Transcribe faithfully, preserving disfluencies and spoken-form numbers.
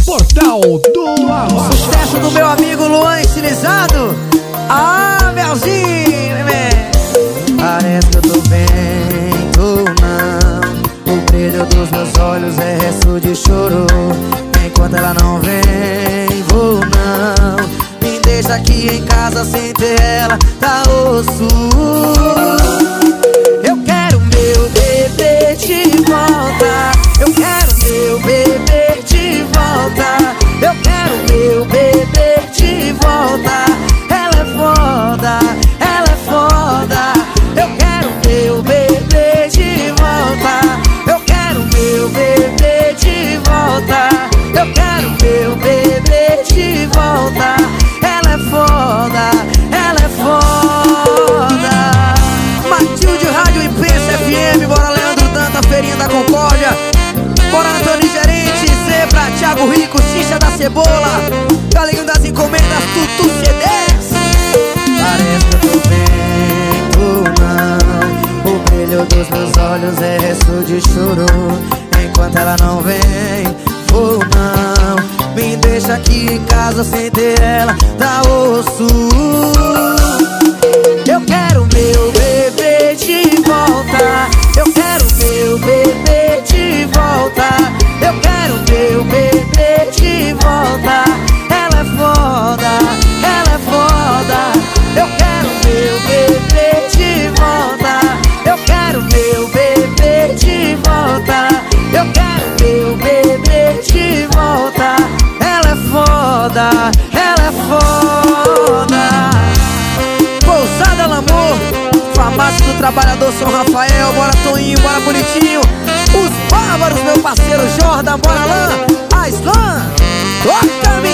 Portal do Arrocha. Sucesso do meu amigo Luan Estilizado. Ah, Belzinho, bebê. Parece que eu tô bem, tô não. O brilho dos meus olhos é resto de choro. Enquanto ela não vem, vou não. Me deixa aqui em casa sem ter ela, tá osso. Eu quero meu bebê de volta. Eu quero meu bebê de volta. Eu quero meu bebê de volta. Ela é foda, ela é foda. Eu quero meu bebê de volta. Eu quero meu bebê de volta. Eu quero meu bebê de volta. Ela é foda, ela é foda. Matilde Rádio Imprensa F M. Bora Leandro Danta, Feirinha da Concórdia. Bora Antônio Gerente, Zebra, Thiago Rico, Xixa da Cebola, Galinho das Encomendas, Tutu C dez. Parece que eu tô bem, tô não. O brilho dos meus olhos é resto de choro. Enquanto ela não vem, vou não. Me deixa aqui em casa sem ter ela, dá osso. Eu quero meu bebê de volta. Eu quero meu bebê de volta. Eu quero meu bebê de volta. Ela é foda, ela é foda. Eu quero meu bebê de volta. Eu quero meu bebê de volta. Eu quero meu bebê de volta. Ela é foda, ela é foda. Pousada Lamor, Farmácia do Trabalhador São Rafael. Bora Toninho, bora Bonitinho. Os Bárbaros, meu parceiro Jordan, bora Lã, Aislan. Toca,